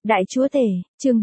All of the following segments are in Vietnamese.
Đại chúa tể, chương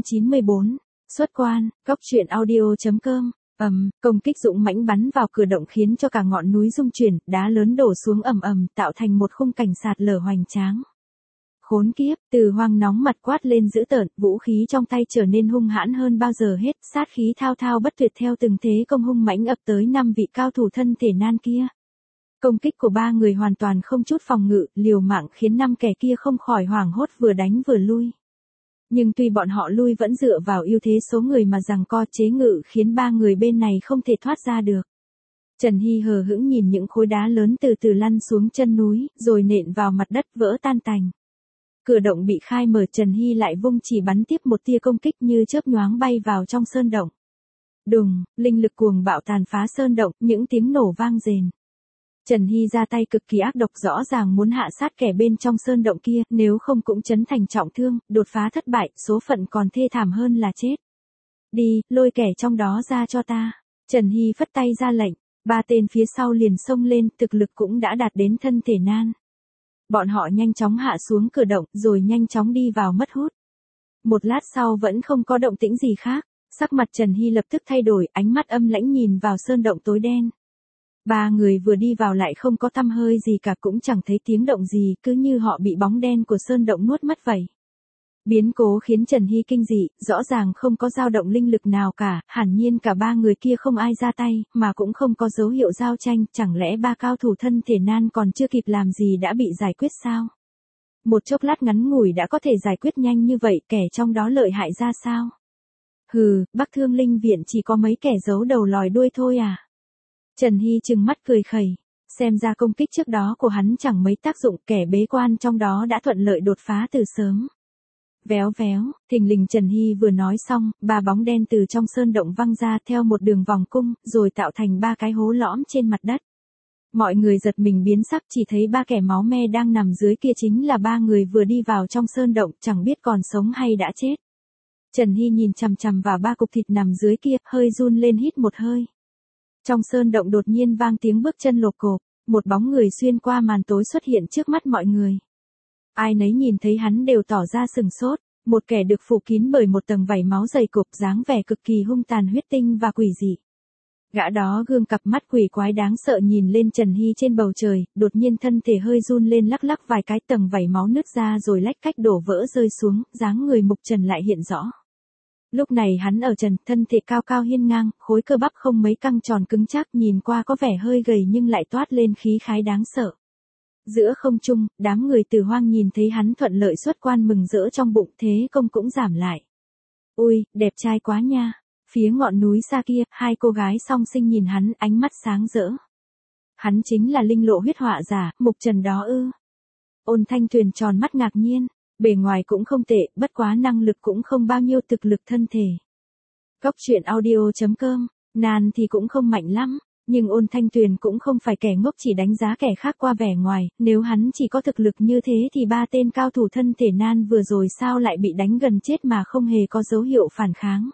494, xuất quan, góc truyện audio.com. Công kích dũng mãnh bắn vào cửa động khiến cho cả ngọn núi rung chuyển, đá lớn đổ xuống ầm ầm, tạo thành một khung cảnh sạt lở hoành tráng. Khốn kiếp, Từ Hoang nóng mặt quát lên dữ tợn, vũ khí trong tay trở nên hung hãn hơn bao giờ hết, sát khí thao thao bất tuyệt theo từng thế công hung mãnh ập tới 5 vị cao thủ thân thể nan kia. Công kích của 3 người hoàn toàn không chút phòng ngự, liều mạng khiến 5 kẻ kia không khỏi hoảng hốt vừa đánh vừa lui. Nhưng tuy bọn họ lui vẫn dựa vào ưu thế số người mà giằng co chế ngự khiến 3 người bên này không thể thoát ra được. Trần Hy hờ hững nhìn những khối đá lớn từ từ lăn xuống chân núi, rồi nện vào mặt đất vỡ tan tành. Cửa động bị khai mở, Trần Hy lại vung chỉ bắn tiếp một tia công kích như chớp nhoáng bay vào trong sơn động. Đùng, linh lực cuồng bạo tàn phá sơn động, những tiếng nổ vang rền. Trần Hy ra tay cực kỳ ác độc, rõ ràng muốn hạ sát kẻ bên trong sơn động kia, nếu không cũng chấn thành trọng thương, đột phá thất bại, số phận còn thê thảm hơn là chết. Đi, lôi kẻ trong đó ra cho ta. Trần Hy phất tay ra lệnh, 3 tên phía sau liền xông lên, thực lực cũng đã đạt đến thân thể nan. Bọn họ nhanh chóng hạ xuống cửa động, rồi nhanh chóng đi vào mất hút. Một lát sau vẫn không có động tĩnh gì khác, sắc mặt Trần Hy lập tức thay đổi, ánh mắt âm lãnh nhìn vào sơn động tối đen. 3 người vừa đi vào lại không có tăm hơi gì cả, cũng chẳng thấy tiếng động gì, cứ như họ bị bóng đen của sơn động nuốt mất vậy. Biến cố khiến Trần Hy kinh dị, rõ ràng không có dao động linh lực nào cả, hẳn nhiên cả 3 người kia không ai ra tay, mà cũng không có dấu hiệu giao tranh, chẳng lẽ 3 cao thủ thân thể nan còn chưa kịp làm gì đã bị giải quyết sao? Một chốc lát ngắn ngủi đã có thể giải quyết nhanh như vậy, kẻ trong đó lợi hại ra sao? Hừ, Bắc Thương Linh Viện chỉ có mấy kẻ giấu đầu lòi đuôi thôi à? Trần Hy trừng mắt cười khẩy, xem ra công kích trước đó của hắn chẳng mấy tác dụng, kẻ bế quan trong đó đã thuận lợi đột phá từ sớm. Véo véo, thình lình Trần Hy vừa nói xong, 3 bóng đen từ trong sơn động văng ra theo một đường vòng cung, rồi tạo thành 3 cái hố lõm trên mặt đất. Mọi người giật mình biến sắc, chỉ thấy 3 kẻ máu me đang nằm dưới kia chính là 3 người vừa đi vào trong sơn động, chẳng biết còn sống hay đã chết. Trần Hy nhìn chằm chằm vào 3 cục thịt nằm dưới kia, hơi run lên hít một hơi. Trong sơn động đột nhiên vang tiếng bước chân lộp cộp, một bóng người xuyên qua màn tối xuất hiện trước mắt mọi người. Ai nấy nhìn thấy hắn đều tỏ ra sừng sốt, một kẻ được phủ kín bởi một tầng vảy máu dày cộp, dáng vẻ cực kỳ hung tàn huyết tinh và quỷ dị. Gã đó gương cặp mắt quỷ quái đáng sợ nhìn lên Trần Hy trên bầu trời, đột nhiên thân thể hơi run lên lắc lắc vài cái, tầng vảy máu nứt ra rồi lách cách đổ vỡ rơi xuống, dáng người Mục Trần lại hiện rõ. Lúc này hắn ở trần, thân thể cao cao hiên ngang, khối cơ bắp không mấy căng tròn cứng chắc, nhìn qua có vẻ hơi gầy nhưng lại toát lên khí khái đáng sợ. Giữa không trung, đám người Từ Hoang nhìn thấy hắn thuận lợi xuất quan mừng rỡ trong bụng, thế công cũng giảm lại. Ui, đẹp trai quá nha. Phía ngọn núi xa kia, 2 cô gái song sinh nhìn hắn, ánh mắt sáng rỡ. Hắn chính là linh lộ huyết họa giả, Mục Trần đó ư? Ôn Thanh Tuyền tròn mắt ngạc nhiên. Bề ngoài cũng không tệ, bất quá năng lực cũng không bao nhiêu, thực lực thân thể. Góc truyện audio.com, nan thì cũng không mạnh lắm, nhưng Ôn Thanh Tuyền cũng không phải kẻ ngốc chỉ đánh giá kẻ khác qua vẻ ngoài, nếu hắn chỉ có thực lực như thế thì 3 tên cao thủ thân thể nan vừa rồi sao lại bị đánh gần chết mà không hề có dấu hiệu phản kháng.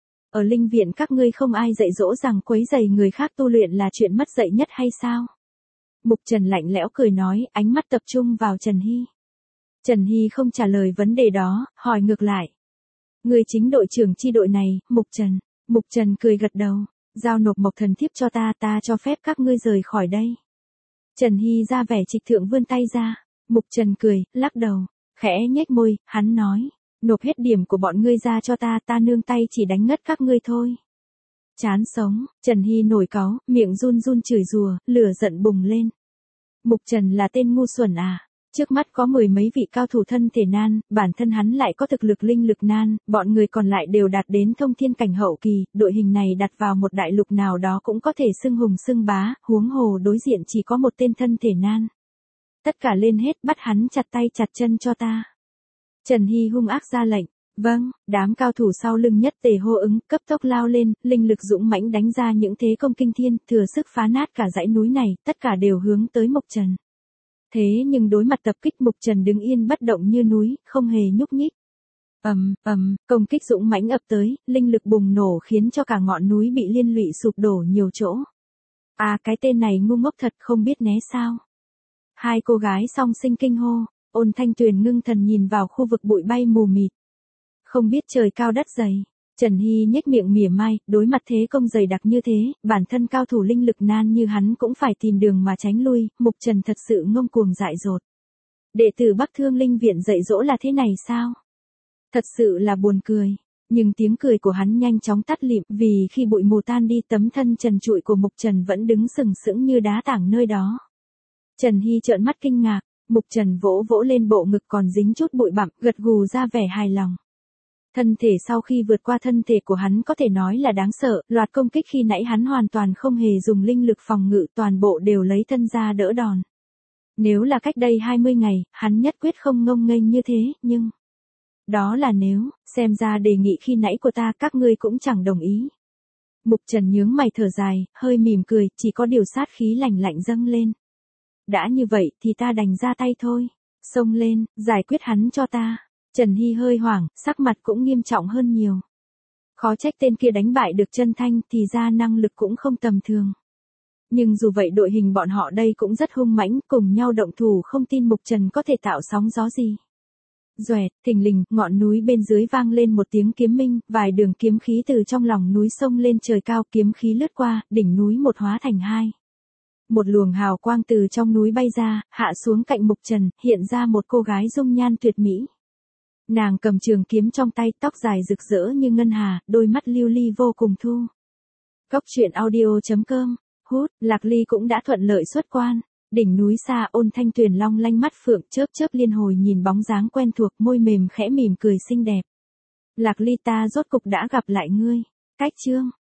Ở linh viện các ngươi không ai dạy dỗ rằng quấy rầy người khác tu luyện là chuyện mất dạy nhất hay sao? Mục Trần lạnh lẽo cười nói, ánh mắt tập trung vào Trần Hy. Trần Hy không trả lời vấn đề đó, hỏi ngược lại. Người chính đội trưởng chi đội này, Mục Trần. Mục Trần cười gật đầu, giao nộp Mộc Thần Thiếp cho ta cho phép các ngươi rời khỏi đây. Trần Hy ra vẻ trịch thượng vươn tay ra, Mục Trần cười, lắc đầu, khẽ nhếch môi, hắn nói, nộp hết điểm của bọn ngươi ra cho ta nương tay chỉ đánh ngất các ngươi thôi. Chán sống, Trần Hy nổi cáu, miệng run run chửi rủa, lửa giận bùng lên. Mục Trần là tên ngu xuẩn à? Trước mắt có 10 mấy vị cao thủ thân thể nan, bản thân hắn lại có thực lực linh lực nan, bọn người còn lại đều đạt đến thông thiên cảnh hậu kỳ, đội hình này đặt vào một đại lục nào đó cũng có thể xưng hùng xưng bá, huống hồ đối diện chỉ có một tên thân thể nan. Tất cả lên hết, bắt hắn chặt tay chặt chân cho ta. Trần Hy hung ác ra lệnh, vâng, đám cao thủ sau lưng nhất tề hô ứng, cấp tốc lao lên, linh lực dũng mãnh đánh ra những thế công kinh thiên, thừa sức phá nát cả dãy núi này, tất cả đều hướng tới Mộc Trần. Thế nhưng đối mặt tập kích, Mục Trần đứng yên bất động như núi, không hề nhúc nhích. Công kích dũng mãnh ập tới, linh lực bùng nổ khiến cho cả ngọn núi bị liên lụy sụp đổ nhiều chỗ. À, cái tên này ngu ngốc thật, không biết né sao. 2 cô gái song sinh kinh hô, Ôn Thanh Tuyền ngưng thần nhìn vào khu vực bụi bay mù mịt. Không biết trời cao đất dày. Trần Hy nhếch miệng mỉa mai, đối mặt thế công dày đặc như thế, bản thân cao thủ linh lực nan như hắn cũng phải tìm đường mà tránh lui, Mục Trần thật sự ngông cuồng dại dột. Đệ tử Bắc Thương Linh Viện dạy dỗ là thế này sao? Thật sự là buồn cười. Nhưng tiếng cười của hắn nhanh chóng tắt lịm vì khi bụi mù tan đi tấm thân trần trụi của Mục Trần vẫn đứng sừng sững như đá tảng nơi đó. Trần Hy trợn mắt kinh ngạc, Mục Trần vỗ vỗ lên bộ ngực còn dính chút bụi bặm, gật gù ra vẻ hài lòng. Thân thể sau khi vượt qua thân thể của hắn có thể nói là đáng sợ, loạt công kích khi nãy hắn hoàn toàn không hề dùng linh lực phòng ngự, toàn bộ đều lấy thân ra đỡ đòn. Nếu là cách đây 20 ngày, hắn nhất quyết không ngông nghênh như thế, nhưng... Đó là nếu, xem ra đề nghị khi nãy của ta các ngươi cũng chẳng đồng ý. Mục Trần nhướng mày thở dài, hơi mỉm cười, chỉ có điều sát khí lạnh lạnh dâng lên. Đã như vậy thì ta đành ra tay thôi. Xông lên, giải quyết hắn cho ta. Trần Hy hơi hoảng, sắc mặt cũng nghiêm trọng hơn nhiều. Khó trách tên kia đánh bại được Chân Thanh thì ra năng lực cũng không tầm thường. Nhưng dù vậy đội hình bọn họ đây cũng rất hung mãnh, cùng nhau động thủ không tin Mục Trần có thể tạo sóng gió gì. Doẹt, thình lình, ngọn núi bên dưới vang lên một tiếng kiếm minh, vài đường kiếm khí từ trong lòng núi xông lên trời cao, kiếm khí lướt qua, đỉnh núi một hóa thành hai. Một luồng hào quang từ trong núi bay ra, hạ xuống cạnh Mục Trần, hiện ra một cô gái dung nhan tuyệt mỹ. Nàng cầm trường kiếm trong tay, tóc dài rực rỡ như ngân hà, đôi mắt lưu ly vô cùng thu. Góc truyện audio.com, hút, Lạc Ly cũng đã thuận lợi xuất quan. Đỉnh núi xa Ôn Thanh Tuyền long lanh mắt phượng chớp chớp liên hồi nhìn bóng dáng quen thuộc, môi mềm khẽ mỉm cười xinh đẹp. Lạc Ly, ta rốt cục đã gặp lại ngươi. Cách chương